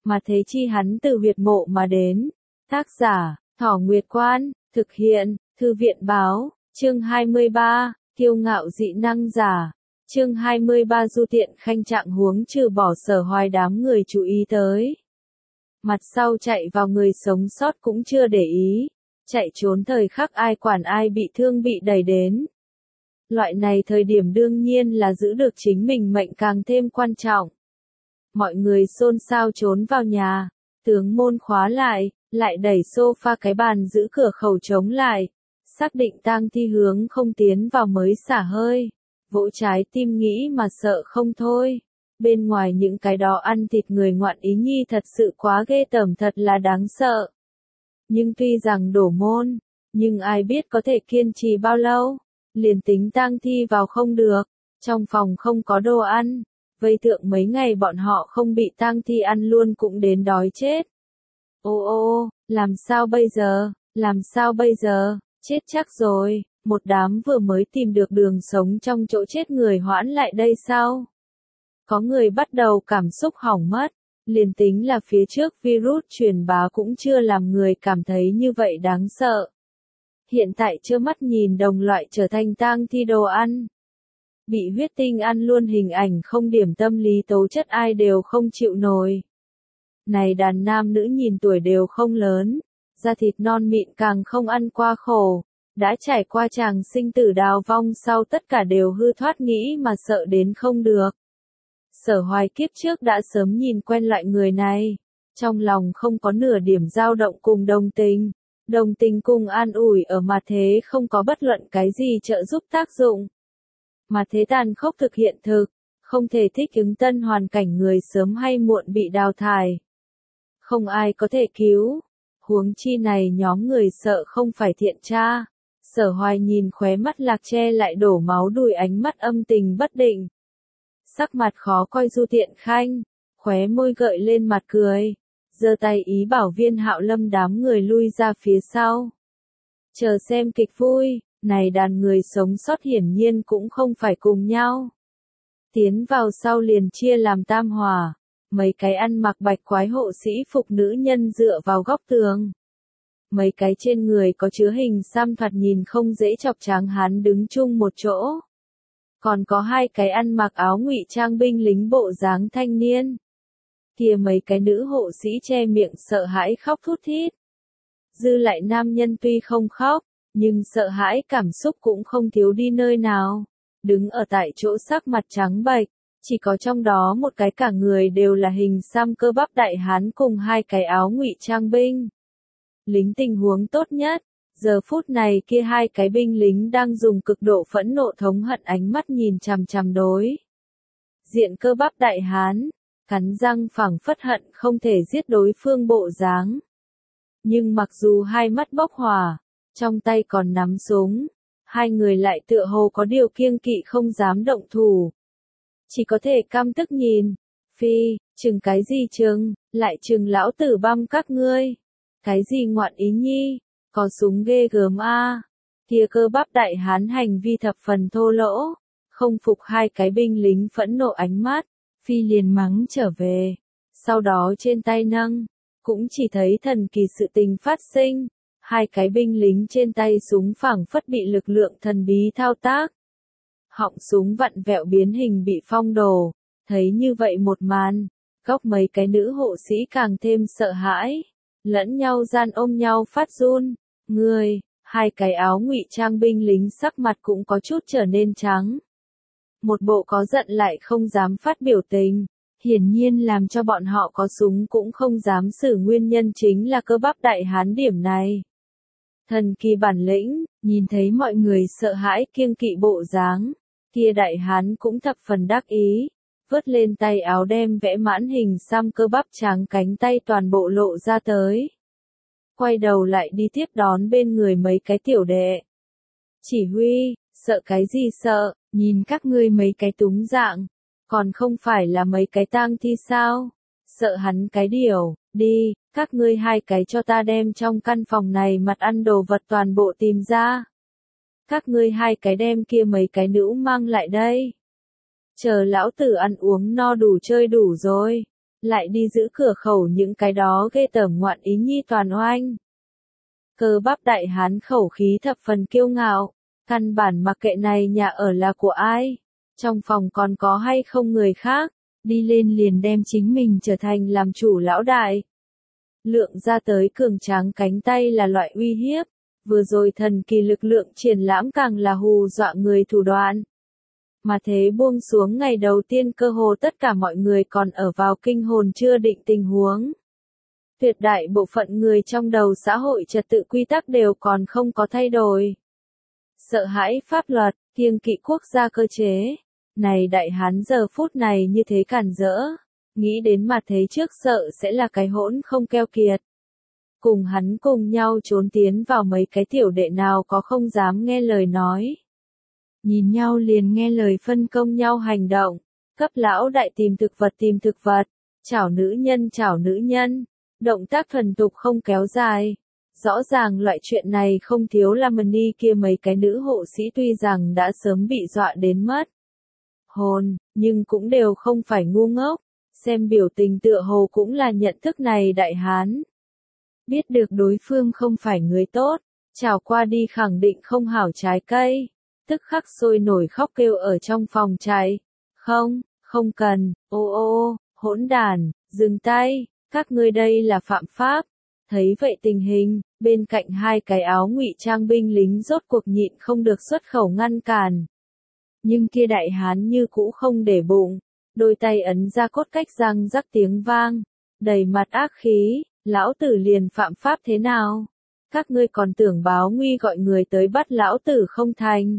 mà thế chi hắn từ huyệt mộ mà đến. Tác giả, Thỏ Nguyệt Quan, thực hiện, Thư viện báo, chương 23, kiêu ngạo dị năng giả. Chương 23 Du Tiện Khanh trạng huống trừ bỏ Sở Hoài đám người chú ý tới. Mặt sau chạy vào người sống sót cũng chưa để ý, chạy trốn thời khắc ai quản ai bị thương bị đẩy đến. Loại này thời điểm đương nhiên là giữ được chính mình mệnh càng thêm quan trọng. Mọi người xôn xao trốn vào nhà, tướng môn khóa lại đẩy sofa cái bàn giữ cửa khẩu trống lại, xác định tang thi hướng không tiến vào mới xả hơi, vỗ trái tim nghĩ mà sợ không thôi. Bên ngoài những cái đó ăn thịt người ngoạn ý nhi thật sự quá ghê tởm, thật là đáng sợ. Nhưng tuy rằng đổ môn, nhưng ai biết có thể kiên trì bao lâu, liền tính tang thi vào không được, trong phòng không có đồ ăn, vây thượng mấy ngày bọn họ không bị tang thi ăn luôn cũng đến đói chết. Ô, làm sao bây giờ, chết chắc rồi, một đám vừa mới tìm được đường sống trong chỗ chết người hoãn lại đây sao? Có người bắt đầu cảm xúc hỏng mất, liền tính là phía trước virus truyền bá cũng chưa làm người cảm thấy như vậy đáng sợ. Hiện tại trơ mắt nhìn đồng loại trở thành tang thi đồ ăn. Bị huyết tinh ăn luôn hình ảnh không điểm tâm lý tố chất ai đều không chịu nổi. Này đàn nam nữ nhìn tuổi đều không lớn, da thịt non mịn càng không ăn qua khổ, đã trải qua chàng sinh tử đào vong sau tất cả đều hư thoát nghĩ mà sợ đến không được. Sở Hoài kiếp trước đã sớm nhìn quen loại người này, trong lòng không có nửa điểm dao động cùng đồng tình cùng an ủi ở mà thế không có bất luận cái gì trợ giúp tác dụng. Mà thế tàn khốc thực hiện thực, không thể thích ứng tân hoàn cảnh người sớm hay muộn bị đào thải. Không ai có thể cứu, huống chi này nhóm người sợ không phải thiện tra. Sở Hoài nhìn khóe mắt Lạc che lại đổ máu đùi ánh mắt âm tình bất định. Sắc mặt khó coi Du Tiện Khanh, khóe môi gợi lên mặt cười, giơ tay ý bảo Viên Hạo Lâm đám người lui ra phía sau. Chờ xem kịch vui, này đàn người sống sót hiển nhiên cũng không phải cùng nhau. Tiến vào sau liền chia làm tam hòa, mấy cái ăn mặc bạch quái hộ sĩ phục nữ nhân dựa vào góc tường. Mấy cái trên người có chứa hình xăm thoạt nhìn không dễ chọc tráng hán đứng chung một chỗ. Còn có hai cái ăn mặc áo ngụy trang binh lính bộ dáng thanh niên. Kia mấy cái nữ hộ sĩ che miệng sợ hãi khóc thút thít. Dư lại nam nhân tuy không khóc, nhưng sợ hãi cảm xúc cũng không thiếu đi nơi nào. Đứng ở tại chỗ sắc mặt trắng bệch, chỉ có trong đó một cái cả người đều là hình xăm cơ bắp đại hán cùng hai cái áo ngụy trang binh lính. Tình huống tốt nhất, giờ phút này kia hai cái binh lính đang dùng cực độ phẫn nộ thống hận ánh mắt nhìn chằm chằm đối diện cơ bắp đại hán, cắn răng phảng phất hận không thể giết đối phương bộ dáng. Nhưng mặc dù hai mắt bốc hỏa, trong tay còn nắm súng, hai người lại tựa hồ có điều kiêng kỵ không dám động thủ. Chỉ có thể căm tức nhìn, phi, chừng cái gì chừng, lại chừng lão tử băm các ngươi. Cái gì ngoạn ý nhi, có súng ghê gớm a. Kia cơ bắp đại hán hành vi thập phần thô lỗ, không phục hai cái binh lính phẫn nộ ánh mắt, phi liền mắng trở về. Sau đó trên tay nâng, cũng chỉ thấy thần kỳ sự tình phát sinh, hai cái binh lính trên tay súng phảng phất bị lực lượng thần bí thao tác. Họng súng vặn vẹo biến hình bị phong đổ, thấy như vậy một màn, góc mấy cái nữ hộ sĩ càng thêm sợ hãi, lẫn nhau gian ôm nhau phát run. Hai cái áo ngụy trang binh lính sắc mặt cũng có chút trở nên trắng. Một bộ có giận lại không dám phát biểu tình, hiển nhiên làm cho bọn họ có súng cũng không dám xử nguyên nhân chính là cơ bắp đại hán điểm này. Thần kỳ bản lĩnh, nhìn thấy mọi người sợ hãi kiêng kỵ bộ dáng, kia đại hán cũng thập phần đắc ý, vớt lên tay áo đem vẽ mãn hình xăm cơ bắp trắng cánh tay toàn bộ lộ ra tới. Quay đầu lại đi tiếp đón bên người mấy cái tiểu đệ. Chỉ huy, sợ cái gì sợ, nhìn các ngươi mấy cái túng dạng, còn không phải là mấy cái tang thi sao? Sợ hắn cái điều, đi, các ngươi hai cái cho ta đem trong căn phòng này mặt ăn đồ vật toàn bộ tìm ra. Các ngươi hai cái đem kia mấy cái nữ mang lại đây. Chờ lão tử ăn uống no đủ chơi đủ rồi, lại đi giữ cửa khẩu những cái đó ghê tởm ngoạn ý nhi toàn oanh. Cơ bắp đại hán khẩu khí thập phần kiêu ngạo, căn bản mặc kệ này nhà ở là của ai, trong phòng còn có hay không người khác, đi lên liền đem chính mình trở thành làm chủ lão đại. Lượng ra tới cường tráng cánh tay là loại uy hiếp, vừa rồi thần kỳ lực lượng triển lãm càng là hù dọa người thủ đoạn. Mà thế buông xuống ngày đầu tiên cơ hồ tất cả mọi người còn ở vào kinh hồn chưa định tình huống. Tuyệt đại bộ phận người trong đầu xã hội trật tự quy tắc đều còn không có thay đổi. Sợ hãi pháp luật, kiêng kỵ quốc gia cơ chế. Này đại hán giờ phút này như thế cản rỡ. Nghĩ đến mà thấy trước sợ sẽ là cái hỗn không keo kiệt. Cùng hắn cùng nhau trốn tiến vào mấy cái tiểu đệ nào có không dám nghe lời nói. Nhìn nhau liền nghe lời phân công nhau hành động. Cấp lão đại tìm thực vật. Chảo nữ nhân. Động tác thuần tục không kéo dài. Rõ ràng loại chuyện này không thiếu Lamani kia mấy cái nữ hộ sĩ tuy rằng đã sớm bị dọa đến mất hồn, nhưng cũng đều không phải ngu ngốc. Xem biểu tình tựa hồ cũng là nhận thức này đại hán. Biết được đối phương không phải người tốt, chào qua đi khẳng định không hảo trái cây. Tức khắc sôi nổi khóc kêu ở trong phòng chạy. Không cần, hỗn đàn, dừng tay, các ngươi đây là phạm pháp. Thấy vậy tình hình, bên cạnh hai cái áo ngụy trang binh lính rốt cuộc nhịn không được xuất khẩu ngăn cản. Nhưng kia đại hán như cũ không để bụng, đôi tay ấn ra cốt cách răng rắc tiếng vang, đầy mặt ác khí, lão tử liền phạm pháp thế nào? Các ngươi còn tưởng báo nguy gọi người tới bắt lão tử không thành.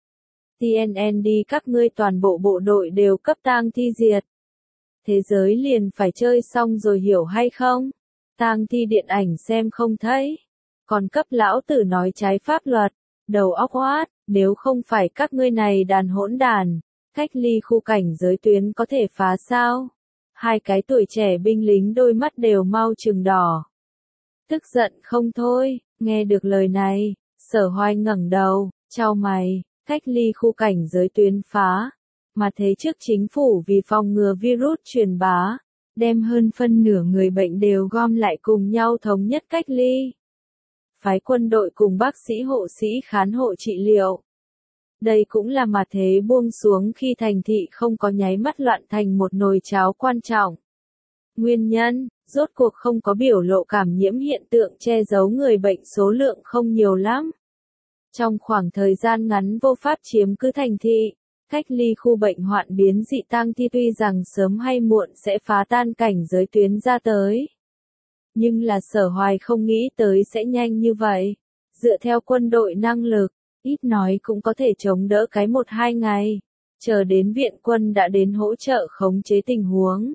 TNN đi các ngươi toàn bộ bộ đội đều cấp tang thi diệt. Thế giới liền phải chơi xong rồi hiểu hay không? Tang thi điện ảnh xem không thấy. Còn cấp lão tử nói trái pháp luật, đầu óc hoát, nếu không phải các ngươi này đàn hỗn đàn, cách ly khu cảnh giới tuyến có thể phá sao? Hai cái tuổi trẻ binh lính đôi mắt đều mau chừng đỏ. Tức giận không thôi, nghe được lời này, Sở Hoài ngẩng đầu, chau mày, cách ly khu cảnh giới tuyến phá. Mà thế trước chính phủ vì phòng ngừa virus truyền bá, đem hơn phân nửa người bệnh đều gom lại cùng nhau thống nhất cách ly. Phái quân đội cùng bác sĩ hộ sĩ khán hộ trị liệu. Đây cũng là mà thế buông xuống khi thành thị không có nháy mắt loạn thành một nồi cháo quan trọng. Nguyên nhân, rốt cuộc không có biểu lộ cảm nhiễm hiện tượng che giấu người bệnh số lượng không nhiều lắm. Trong khoảng thời gian ngắn vô pháp chiếm cứ thành thị, cách ly khu bệnh hoạn biến dị tang thi tuy rằng sớm hay muộn sẽ phá tan cảnh giới tuyến ra tới. Nhưng là Sở Hoài không nghĩ tới sẽ nhanh như vậy. Dựa theo quân đội năng lực, ít nói cũng có thể chống đỡ cái 1-2 ngày. Chờ đến viện quân đã đến hỗ trợ khống chế tình huống.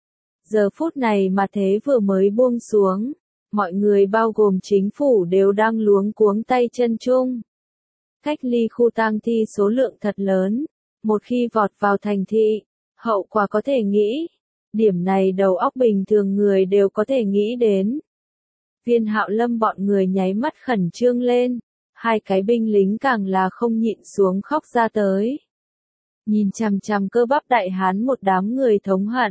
Giờ phút này mà thế vừa mới buông xuống. Mọi người bao gồm chính phủ đều đang luống cuống tay chân chung. Cách ly khu tang thi số lượng thật lớn. Một khi vọt vào thành thị, hậu quả có thể nghĩ. Điểm này đầu óc bình thường người đều có thể nghĩ đến. Viên Hạo Lâm bọn người nháy mắt khẩn trương lên. Hai cái binh lính càng là không nhịn xuống khóc ra tới. Nhìn chằm chằm cơ bắp đại hán một đám người thống hận.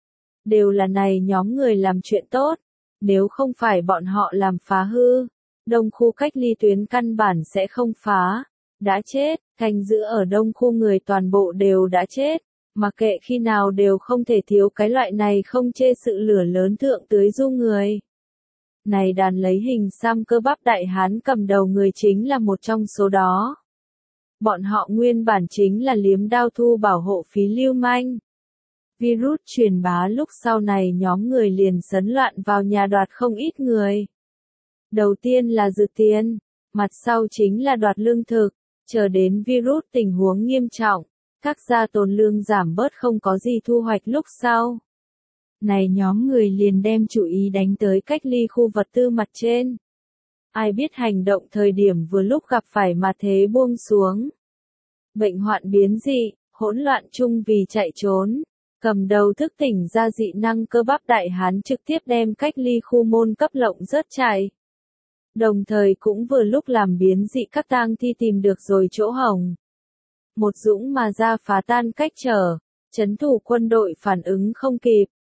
Đều là này nhóm người làm chuyện tốt. Nếu không phải bọn họ làm phá hư, đông khu cách ly tuyến căn bản sẽ không phá. Đã chết, canh giữ ở đông khu người toàn bộ đều đã chết. Mà kệ khi nào đều không thể thiếu cái loại này không chê sự lửa lớn thượng tưới du người. Này đàn lấy hình xăm cơ bắp đại hán cầm đầu người chính là một trong số đó. Bọn họ nguyên bản chính là liếm đao thu bảo hộ phí lưu manh. Virus truyền bá lúc sau này nhóm người liền sấn loạn vào nhà đoạt không ít người. Đầu tiên là dự tiền, mặt sau chính là đoạt lương thực, chờ đến virus tình huống nghiêm trọng. Các gia tồn lương giảm bớt không có gì thu hoạch lúc sau. Này nhóm người liền đem chú ý đánh tới cách ly khu vật tư mặt trên. Ai biết hành động thời điểm vừa lúc gặp phải mà thế buông xuống. Bệnh hoạn biến dị, hỗn loạn chung vì chạy trốn. Cầm đầu thức tỉnh ra dị năng cơ bắp đại hán trực tiếp đem cách ly khu môn cấp lộng rớt chạy. Đồng thời cũng vừa lúc làm biến dị các tang thi tìm được rồi chỗ hổng. Một dũng mà ra phá tan cách trở, trấn thủ quân đội phản ứng không kịp,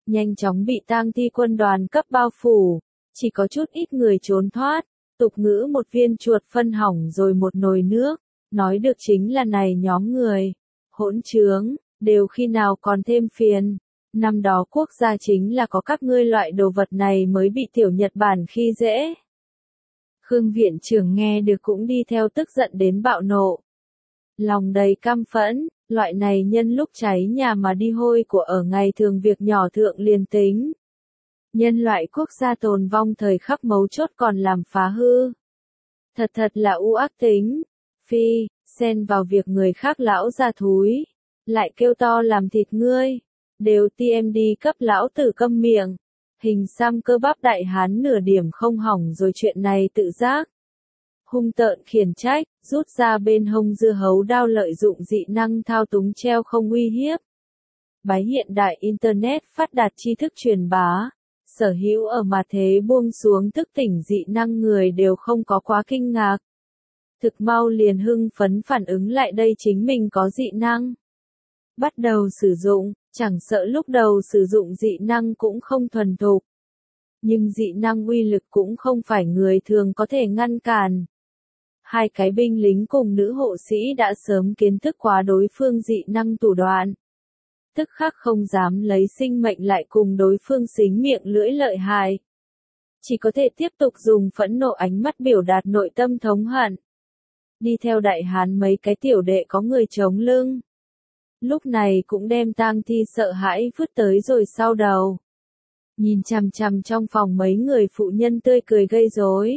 nhanh chóng bị tang thi quân đoàn cấp bao phủ, chỉ có chút ít người trốn thoát, tục ngữ một viên chuột phân hỏng rồi một nồi nước, nói được chính là này nhóm người, hỗn trướng, đều khi nào còn thêm phiền. Năm đó quốc gia chính là có các ngươi loại đồ vật này mới bị tiểu Nhật Bản khi dễ. Khương viện trưởng nghe được cũng đi theo tức giận đến bạo nộ. Lòng đầy căm phẫn, loại này nhân lúc cháy nhà mà đi hôi của ở ngày thường việc nhỏ thượng liền tính. Nhân loại quốc gia tồn vong thời khắc mấu chốt còn làm phá hư. Thật là u ác tính. Phi, xen vào việc người khác lão ra thúi. Lại kêu to làm thịt ngươi. Đều TMD cấp lão tử câm miệng. Hình xăm cơ bắp đại hán nửa điểm không hỏng rồi chuyện này tự giác. Hung tợn khiển trách, rút ra bên hông dưa hấu đao lợi dụng dị năng thao túng treo không uy hiếp. Bái hiện đại Internet phát đạt tri thức truyền bá. Sở hữu ở mà thế buông xuống thức tỉnh dị năng người đều không có quá kinh ngạc. Thực mau liền hưng phấn phản ứng lại đây chính mình có dị năng. Bắt đầu sử dụng, chẳng sợ lúc đầu sử dụng dị năng cũng không thuần thục. Nhưng dị năng uy lực cũng không phải người thường có thể ngăn cản. Hai cái binh lính cùng nữ hộ sĩ đã sớm kiến thức quá đối phương dị năng thủ đoạn. Tức khắc không dám lấy sinh mệnh lại cùng đối phương xính miệng lưỡi lợi hại. Chỉ có thể tiếp tục dùng phẫn nộ ánh mắt biểu đạt nội tâm thống hận. Đi theo đại hán mấy cái tiểu đệ có người chống lưng. Lúc này cũng đem tang thi sợ hãi vứt tới rồi sau đầu. Nhìn chằm chằm trong phòng mấy người phụ nhân tươi cười gây rối.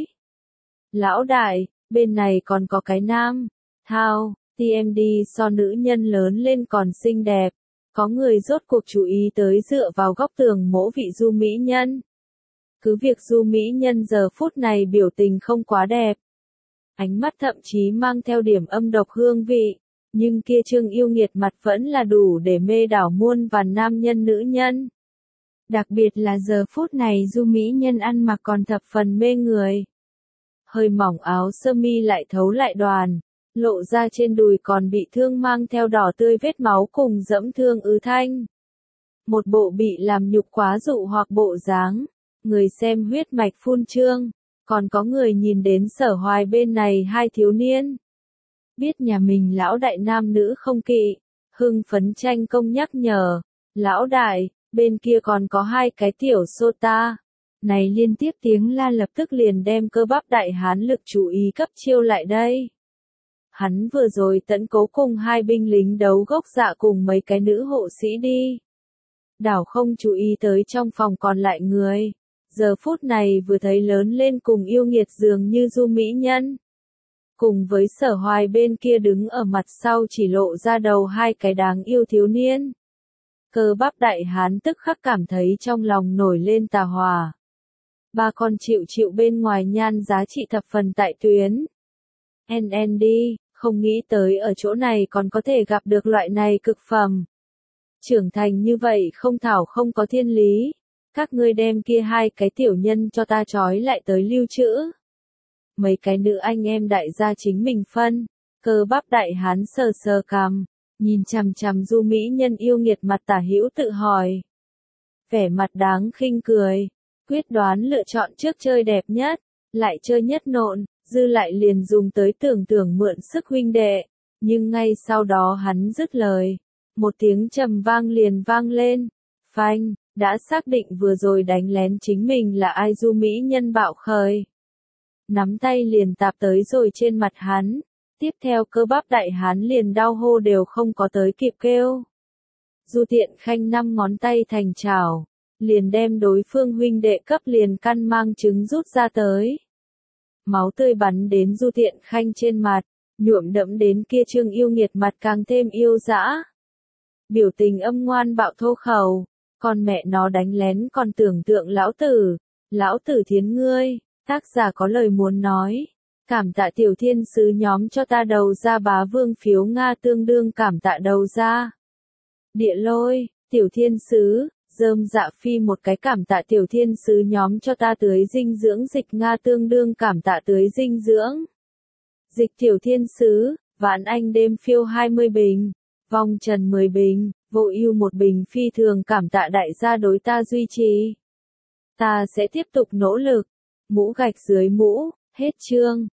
Lão đại, bên này còn có cái nam. Thao, TMD so nữ nhân lớn lên còn xinh đẹp. Có người rốt cuộc chú ý tới dựa vào góc tường mỗ vị du mỹ nhân. Cứ việc du mỹ nhân giờ phút này biểu tình không quá đẹp. Ánh mắt thậm chí mang theo điểm âm độc hương vị. Nhưng kia trương yêu nghiệt mặt vẫn là đủ để mê đảo muôn vàn nam nhân nữ nhân. Đặc biệt là giờ phút này du mỹ nhân ăn mặc còn thập phần mê người. Hơi mỏng áo sơ mi lại thấu lại đoàn, lộ ra trên đùi còn bị thương mang theo đỏ tươi vết máu cùng dẫm thương ứ thanh. Một bộ bị làm nhục quá dụ hoặc bộ dáng, người xem huyết mạch phun trương, còn có người nhìn đến Sở Hoài bên này hai thiếu niên. Biết nhà mình lão đại nam nữ không kỵ, hưng phấn tranh công nhắc nhở, lão đại, bên kia còn có hai cái tiểu sota. Này liên tiếp tiếng la lập tức liền đem cơ bắp đại hán lực chú ý cấp chiêu lại đây. Hắn vừa rồi tấn cố cùng hai binh lính đấu gốc dạ cùng mấy cái nữ hộ sĩ đi. Đảo không chú ý tới trong phòng còn lại người. Giờ phút này vừa thấy lớn lên cùng yêu nghiệt dường như du mỹ nhân. Cùng với Sở Hoài bên kia đứng ở mặt sau chỉ lộ ra đầu hai cái đáng yêu thiếu niên. Cơ bắp đại hán tức khắc cảm thấy trong lòng nổi lên tà hòa. Ba con chịu bên ngoài nhan giá trị thập phần tại tuyến. NND, không nghĩ tới ở chỗ này còn có thể gặp được loại này cực phẩm. Trưởng thành như vậy không thảo không có thiên lý. Các ngươi đem kia hai cái tiểu nhân cho ta trói lại tới lưu trữ. Mấy cái nữ anh em đại gia chính mình phân. Cơ bắp đại hán sờ sờ cằm, nhìn chằm chằm du mỹ nhân yêu nghiệt mặt tả hữu tự hỏi. Vẻ mặt đáng khinh cười. Quyết đoán lựa chọn trước chơi đẹp nhất, lại chơi nhất nộn, dư lại liền dùng tới tưởng mượn sức huynh đệ. Nhưng ngay sau đó hắn dứt lời. Một tiếng trầm vang liền vang lên. Phanh, đã xác định vừa rồi đánh lén chính mình là ai du mỹ nhân bạo khởi. Nắm tay liền tạp tới rồi trên mặt hắn. Tiếp theo cơ bắp đại hán liền đau hô đều không có tới kịp kêu. Du Tiện Khanh 5 ngón tay thành chảo. Liền đem đối phương huynh đệ cấp liền căn mang trứng rút ra tới. Máu tươi bắn đến Du Tiện Khanh trên mặt, nhuộm đẫm đến kia trương yêu nghiệt mặt càng thêm yêu dã. Biểu tình âm ngoan bạo thô khẩu, con mẹ nó đánh lén còn tưởng tượng lão tử thiến ngươi, tác giả có lời muốn nói. Cảm tạ tiểu thiên sứ nhóm cho ta đầu ra bá vương phiếu Nga tương đương cảm tạ đầu ra. Địa lôi, tiểu thiên sứ. Dơm Dạ Phi một cái cảm tạ tiểu thiên sứ nhóm cho ta tưới dinh dưỡng dịch Nga tương đương cảm tạ tưới dinh dưỡng. Dịch tiểu thiên sứ, vạn anh đêm phiêu 20 bình. Vong trần 10 bình, vô ưu 1 bình, phi thường cảm tạ đại gia đối ta duy trì. Ta sẽ tiếp tục nỗ lực. Mũ gạch dưới mũ, hết chương.